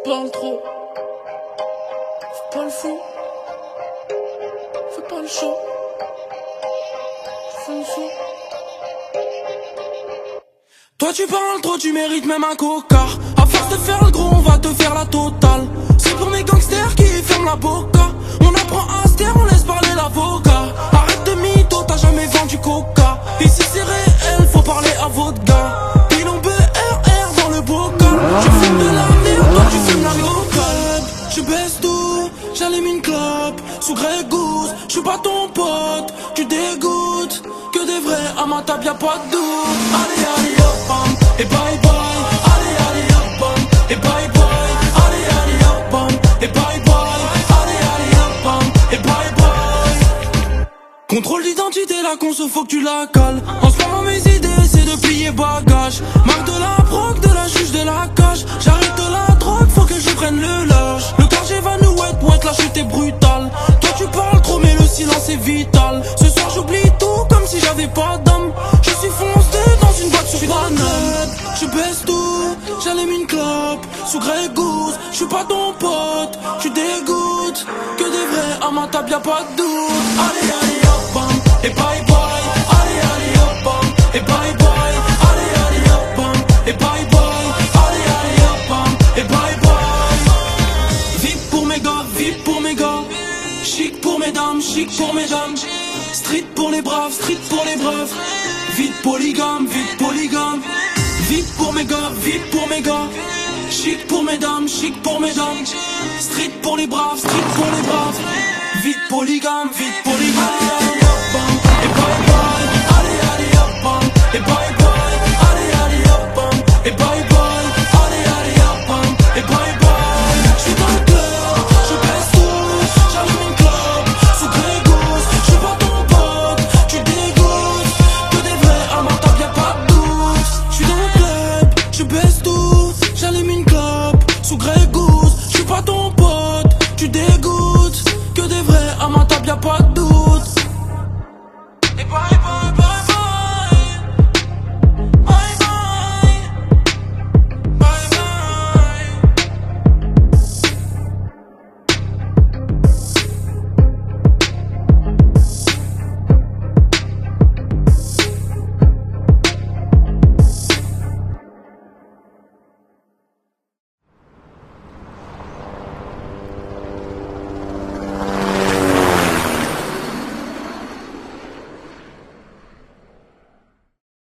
Parle trop, fais pas le fou, fais pas le show, fais le fou. Toi tu parles trop, tu mérites même un coca. À force de faire le gros, on va te faire la totale. C'est pour mes gangsters qui ferment la boca. On apprend à se taire, on laisse parler l'avocat. Arrête de mytho, t'as jamais vendu coca. Ici c'est réel, faut parler à votre gars. Pilon BRR dans le bocal. Je fume de la merde, toi tu fumes la locale. Je baisse tout, j'allume une clope. Sous Grey Goose, je suis pas ton pote. Tu dégoûtes, que des vrais, à ma table y'a pas de doute. Allez allez hop bam, et bye bye. Allez allez hop bam, et bye bye. Allez allez hop bam, et bye bye. Allez allez hop bam, et bye bye. Contrôle d'identité, la conso faut que tu la cales. En ce moment mes idées c'est de plier bagage. Marque de la proc, de la juge de la cage. J'arrête de la drogue, faut que je prenne le lâche. Le quartier va nous wet, la chute est brutale. Toi tu parles trop mais le silence est vital. Ce soir j'oublie tout comme si j'avais pas d'âme. Je suis foncé dans une boîte sur Paname. Je baisse tout, j'allume une clope. Sous Grey Goose, je suis pas ton pote. Tu dégoûtes, que des vrais, à ma table y'a pas de doute. Allez allez hop bam, et bye bye. Allez allez hop bam, et bye bye. Allez allez hop bam, et bye bye. Allez allez hop bam, et bye bye. VIP pour mes gars, VIP pour mes gars. Chic pour mes dames, chic pour mes dames. Street pour les braves, street pour les braves. Vite polygame, vite polygame. VIP pour mes gars, VIP pour mes gars. Chic pour mes dames, chic pour mes dames. Street pour les braves, street pour les braves. Vite polygame, vite polygame. Allez hop bam, et bye bye. Allez allez hop bam, et bye.